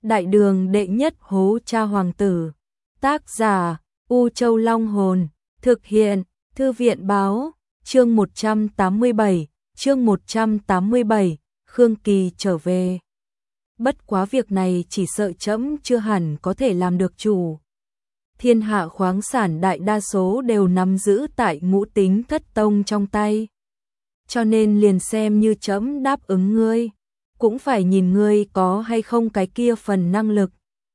Đại đường đệ nhất hố cha hoàng tử. Tác giả U Châu Long Hồn. Thực hiện Thư viện Báo. Chương 187. Khương Kỳ trở về. Bất quá việc này chỉ sợ trẫm chưa hẳn có thể làm được chủ. Thiên hạ khoáng sản đại đa số đều nắm giữ tại Ngũ Tính Thất Tông trong tay. Cho nên liền xem như trẫm đáp ứng ngươi, cũng phải nhìn ngươi có hay không cái kia phần năng lực.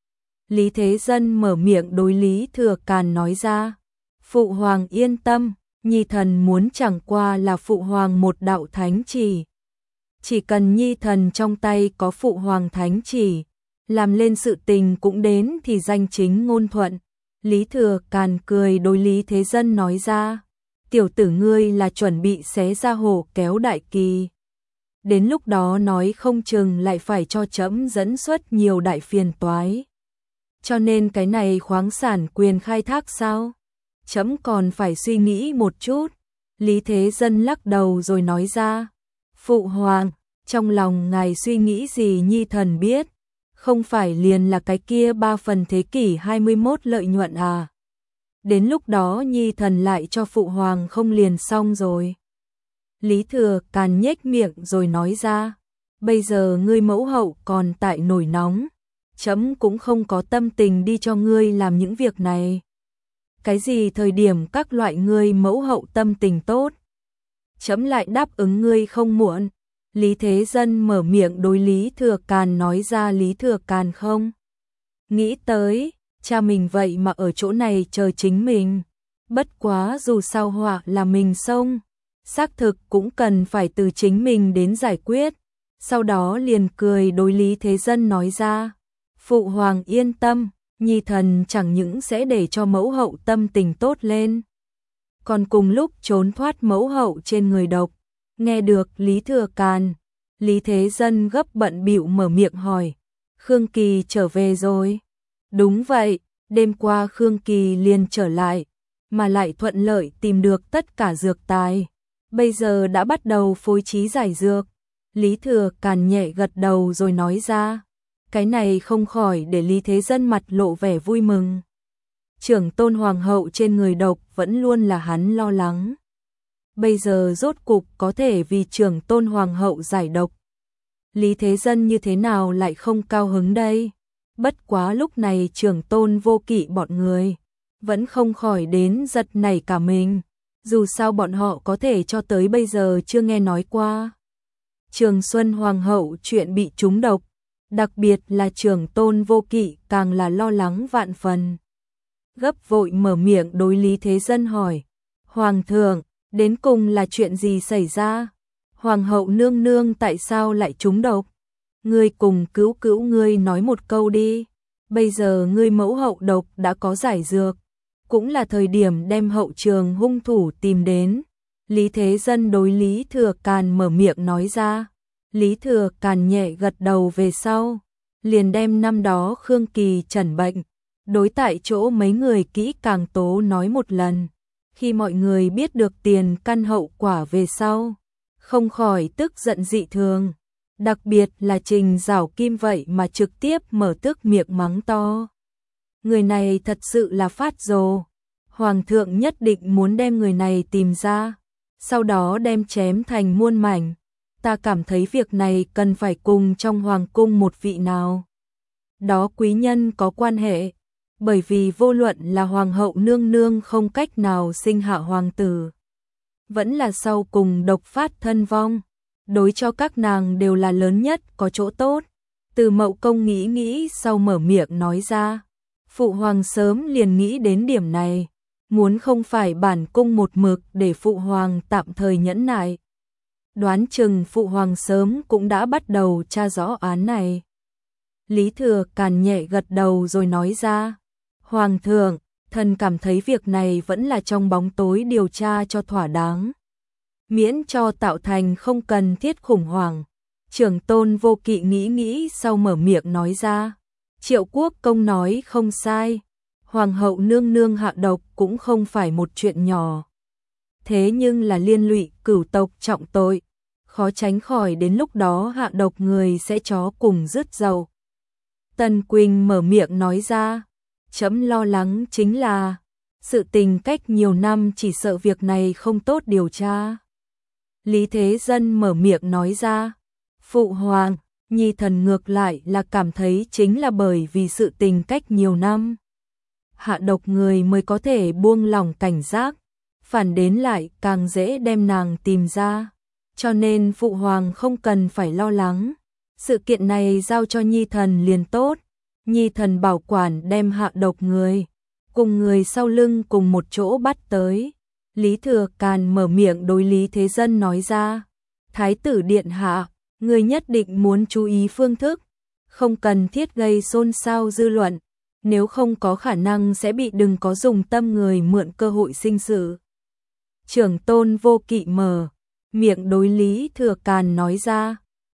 Lý Thế Dân mở miệng đối Lý Thừa Càn nói ra. Phụ hoàng yên tâm, nhi thần muốn chẳng qua là phụ hoàng một đạo thánh chỉ. Chỉ cần nhi thần trong tay có phụ hoàng thánh chỉ, làm lên sự tình cũng đến thì danh chính ngôn thuận. Lý Thừa Càn cười đối Lý Thế Dân nói ra. Tiểu tử ngươi là chuẩn bị xé ra hổ kéo đại kỳ. Đến lúc đó nói không chừng lại phải cho trẫm dẫn xuất nhiều đại phiền toái. Cho nên cái này khoáng sản quyền khai thác sao? Trẫm còn phải suy nghĩ một chút. Lý Thế Dân lắc đầu rồi nói ra. Phụ hoàng, trong lòng ngài suy nghĩ gì nhi thần biết. Không phải liền là cái kia 3 phần thế kỷ 21 lợi nhuận à? Đến lúc đó nhi thần lại cho phụ hoàng không liền xong rồi. Lý Thừa Càn nhếch miệng rồi nói ra. Bây giờ ngươi mẫu hậu còn tại nổi nóng. Trẫm cũng không có tâm tình đi cho ngươi làm những việc này. Cái gì thời điểm các loại ngươi mẫu hậu tâm tình tốt, trẫm lại đáp ứng ngươi không muộn. Lý Thế Dân mở miệng đối Lý Thừa Càn nói ra. Lý Thừa Càn không nghĩ tới, cha mình vậy mà ở chỗ này chờ chính mình. Bất quá dù sao họa là mình xông, xác thực cũng cần phải từ chính mình đến giải quyết. Sau đó liền cười đối Lý Thế Dân nói ra. Phụ hoàng yên tâm, nhi thần chẳng những sẽ để cho mẫu hậu tâm tình tốt lên, còn cùng lúc trốn thoát mẫu hậu trên người độc. Nghe được Lý Thừa Càn, Lý Thế Dân gấp bận bịu mở miệng hỏi. Khương Kỳ trở về rồi? Đúng vậy, đêm qua Khương Kỳ liền trở lại, mà lại thuận lợi tìm được tất cả dược tài. Bây giờ đã bắt đầu phối trí giải dược. Lý Thừa Càn nhẹ gật đầu rồi nói ra. Cái này không khỏi để Lý Thế Dân mặt lộ vẻ vui mừng. Trưởng tôn hoàng hậu trên người độc vẫn luôn là hắn lo lắng. Bây giờ rốt cục có thể vì trưởng tôn hoàng hậu giải độc. Lý Thế Dân như thế nào lại không cao hứng đây? Bất quá lúc này trưởng tôn Vô Kỵ bọn người vẫn không khỏi đến giật nảy cả mình. Dù sao bọn họ có thể cho tới bây giờ chưa nghe nói qua Trường Xuân hoàng hậu chuyện bị trúng độc. Đặc biệt là trưởng tôn Vô Kỵ càng là lo lắng vạn phần. Gấp vội mở miệng đối Lý Thế Dân hỏi. Hoàng thượng, đến cùng là chuyện gì xảy ra? Hoàng hậu nương nương tại sao lại trúng độc? Ngươi cùng cứu cứu ngươi nói một câu đi. Bây giờ ngươi mẫu hậu độc đã có giải dược, cũng là thời điểm đem hậu trường hung thủ tìm đến. Lý Thế Dân đối Lý Thừa Càn mở miệng nói ra. Lý Thừa Càn nhẹ gật đầu về sau, liền đem năm đó Khương Kỳ chẩn bệnh, đối tại chỗ mấy người kỹ càng tố nói một lần. Khi mọi người biết được tiền căn hậu quả về sau, không khỏi tức giận dị thường. Đặc biệt là Trình Giảo Kim vậy mà trực tiếp mở tức miệng mắng to. Người này thật sự là phát rồ. Hoàng thượng nhất định muốn đem người này tìm ra, sau đó đem chém thành muôn mảnh. Ta cảm thấy việc này cần phải cùng trong hoàng cung một vị nào đó quý nhân có quan hệ, bởi vì vô luận là hoàng hậu nương nương không cách nào sinh hạ hoàng tử, vẫn là sau cùng độc phát thân vong, đối cho các nàng đều là lớn nhất có chỗ tốt. Từ Mậu Công nghĩ sau mở miệng nói ra. Phụ hoàng sớm liền nghĩ đến điểm này, muốn không phải bản cung một mực để phụ hoàng tạm thời nhẫn nại, đoán chừng phụ hoàng sớm cũng đã bắt đầu tra rõ án này. Lý Thừa Càn nhẹ gật đầu rồi nói ra. Hoàng thượng, thần cảm thấy việc này vẫn là trong bóng tối điều tra cho thỏa đáng, miễn cho tạo thành không cần thiết khủng hoảng. Trưởng tôn Vô Kỵ nghĩ sau mở miệng nói ra. Triệu Quốc công nói không sai, hoàng hậu nương nương hạ độc cũng không phải một chuyện nhỏ. Thế nhưng là liên lụy cửu tộc trọng tội, khó tránh khỏi đến lúc đó hạ độc người sẽ chó cùng rứt dầu. Tân Quỳnh mở miệng nói ra, trẫm lo lắng chính là sự tình cách nhiều năm, chỉ sợ việc này không tốt điều tra. Lý Thế Dân mở miệng nói ra, phụ hoàng, nhi thần ngược lại là cảm thấy chính là bởi vì sự tình cách nhiều năm, hạ độc người mới có thể buông lỏng cảnh giác, phản đến lại càng dễ đem nàng tìm ra. Cho nên phụ hoàng không cần phải lo lắng, sự kiện này giao cho nhi thần liền tốt, nhi thần bảo quản đem hạ độc người, cùng người sau lưng cùng một chỗ bắt tới. Lý Thừa Càn mở miệng đối Lý Thế Dân nói ra, Thái tử điện hạ, người nhất định muốn chú ý phương thức, không cần thiết gây xôn xao dư luận, nếu không có khả năng sẽ bị đừng có dùng tâm người mượn cơ hội sinh sự. Trưởng Tôn Vô Kỵ mở miệng đối Lý Thừa Càn nói ra,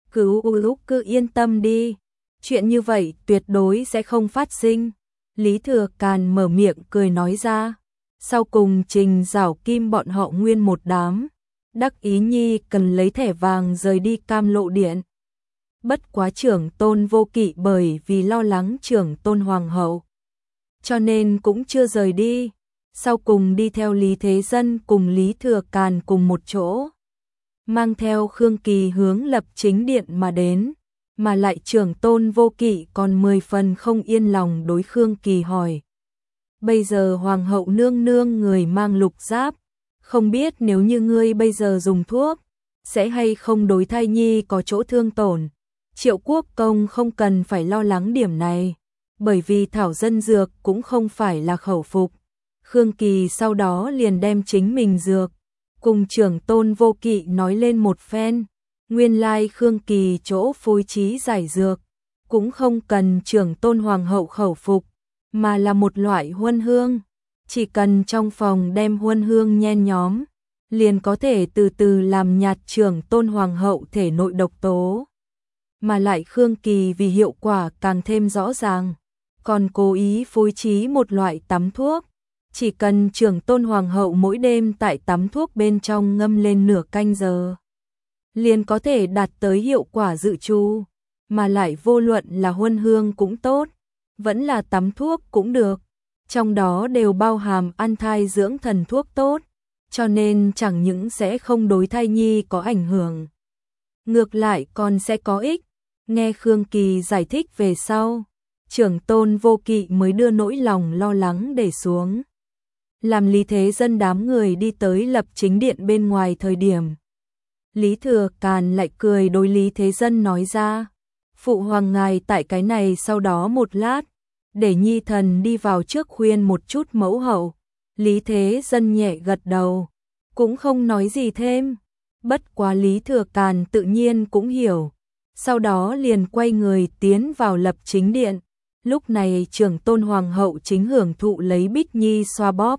cứ yên tâm đi, chuyện như vậy tuyệt đối sẽ không phát sinh. Lý Thừa Càn mở miệng cười nói ra, sau cùng Trình Giảo Kim bọn họ nguyên một đám, đắc ý nhi cần lấy thẻ vàng rời đi Cam Lộ Điện. Bất quá Trưởng Tôn Vô Kỵ bởi vì lo lắng Trưởng Tôn Hoàng hậu, cho nên cũng chưa rời đi, sau cùng đi theo Lý Thế Dân cùng Lý Thừa Càn cùng một chỗ, mang theo Khương Kỳ hướng Lập Chính Điện mà đến, mà lại Trưởng Tôn Vô Kỵ còn 10 phần không yên lòng đối Khương Kỳ hỏi. Bây giờ Hoàng hậu nương nương người mang lục giáp, không biết nếu như ngươi bây giờ dùng thuốc, sẽ hay không đối thai nhi có chỗ thương tổn. Triệu Quốc Công không cần phải lo lắng điểm này, bởi vì thảo dân dược cũng không phải là khẩu phục. Khương Kỳ sau đó liền đem chính mình dược cùng Trưởng Tôn Vô Kỵ nói lên một phen, nguyên lai Khương Kỳ chỗ phối trí giải dược, cũng không cần Trưởng Tôn Hoàng hậu khẩu phục, mà là một loại huân hương, chỉ cần trong phòng đem huân hương nhen nhóm, liền có thể từ từ làm nhạt Trưởng Tôn Hoàng hậu thể nội độc tố. Mà lại Khương Kỳ vì hiệu quả càng thêm rõ ràng, còn cố ý phối trí một loại tắm thuốc, chỉ cần Trưởng Tôn Hoàng hậu mỗi đêm tại tắm thuốc bên trong ngâm lên nửa canh giờ, liền có thể đạt tới hiệu quả dự trù, mà lại vô luận là huân hương cũng tốt, vẫn là tắm thuốc cũng được, trong đó đều bao hàm ăn thai dưỡng thần thuốc tốt, cho nên chẳng những sẽ không đối thai nhi có ảnh hưởng, ngược lại còn sẽ có ích. Nghe Khương Kỳ giải thích về sau, Trưởng Tôn Vô Kỵ mới đưa nỗi lòng lo lắng để xuống. Làm Lý Thế Dân đám người đi tới Lập Chính Điện bên ngoài thời điểm, Lý Thừa Càn lại cười đối Lý Thế Dân nói ra, phụ hoàng ngài tại cái này sau đó một lát, để nhi thần đi vào trước khuyên một chút mẫu hậu. Lý Thế Dân nhẹ gật đầu, cũng không nói gì thêm, bất quá Lý Thừa Càn tự nhiên cũng hiểu, sau đó liền quay người tiến vào Lập Chính Điện. Lúc này Trưởng Tôn Hoàng hậu chính hưởng thụ lấy Bích Nhi xoa bóp,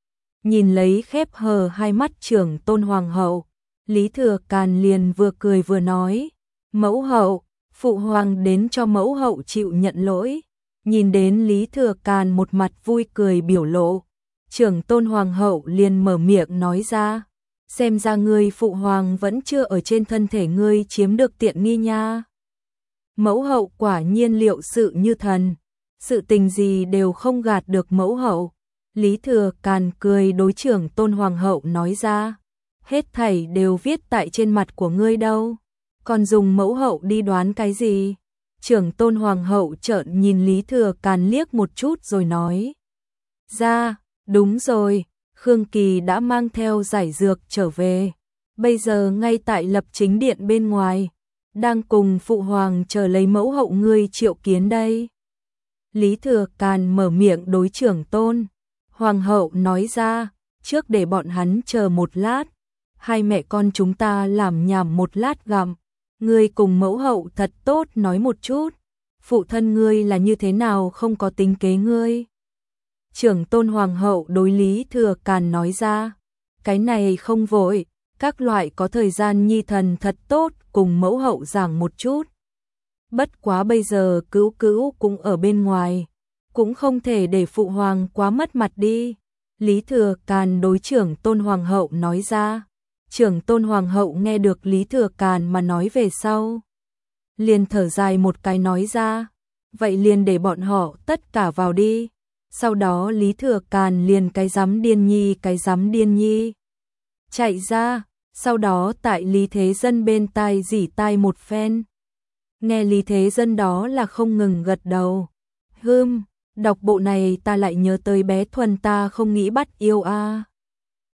nhìn lấy khép hờ hai mắt Trưởng Tôn Hoàng hậu, Lý Thừa Càn liền vừa cười vừa nói, mẫu hậu, phụ hoàng đến cho mẫu hậu chịu nhận lỗi. Nhìn đến Lý Thừa Càn một mặt vui cười biểu lộ, Trưởng Tôn Hoàng hậu liền mở miệng nói ra, xem ra ngươi phụ hoàng vẫn chưa ở trên thân thể ngươi chiếm được tiện nghi nha. Mẫu hậu quả nhiên liệu sự như thần, sự tình gì đều không gạt được mẫu hậu. Lý Thừa Càn cười đối Trưởng Tôn Hoàng hậu nói ra, hết thảy đều viết tại trên mặt của ngươi đâu, còn dùng mẫu hậu đi đoán cái gì. Trưởng Tôn Hoàng hậu trợn nhìn Lý Thừa Càn liếc một chút rồi nói ra, đúng rồi, Khương Kỳ đã mang theo giải dược trở về, bây giờ ngay tại Lập Chính Điện bên ngoài, đang cùng phụ hoàng chờ lấy mẫu hậu ngươi triệu kiến đây. Lý Thừa Càn mở miệng đối Trưởng Tôn Hoàng hậu nói ra, trước để bọn hắn chờ một lát, hai mẹ con chúng ta làm nhảm một lát gặm, ngươi cùng mẫu hậu thật tốt nói một chút, phụ thân ngươi là như thế nào không có tính kế ngươi. Trưởng Tôn Hoàng hậu đối Lý Thừa Càn nói ra, cái này không vội, các loại có thời gian nhi thần thật tốt cùng mẫu hậu giảng một chút. Bất quá bây giờ Cữu Cữu cũng ở bên ngoài, cũng không thể để phụ hoàng quá mất mặt đi. Lý Thừa Càn đối Trưởng Tôn Hoàng hậu nói ra. Trưởng Tôn Hoàng hậu nghe được Lý Thừa Càn mà nói về sau, liền thở dài một cái nói ra, vậy liền để bọn họ tất cả vào đi. Sau đó Lý Thừa Càn liền cái dám điên nhi. Chạy ra, sau đó tại Lý Thế Dân bên tai rỉ tai một phen. Nghe Lý Thế Dân đó là không ngừng gật đầu. Đọc bộ này ta lại nhớ tới bé Thuần ta không nghĩ bắt yêu a.